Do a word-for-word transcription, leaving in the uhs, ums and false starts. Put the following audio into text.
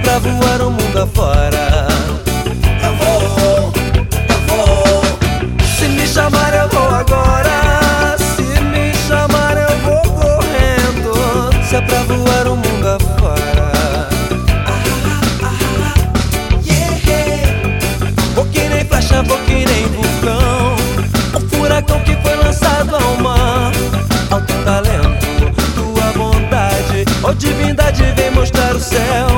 pra voar o mundo afora. Eu vou, eu vou. Se me chamar eu vou agora. Se me chamar eu vou correndo. Se é pra voar o mundo afora. Vou que nem flecha, vou que nem vulcão, o furacão que foi lançado ao mar. Alto talento, tua bondade, ó divindade, vem mostrar o céu.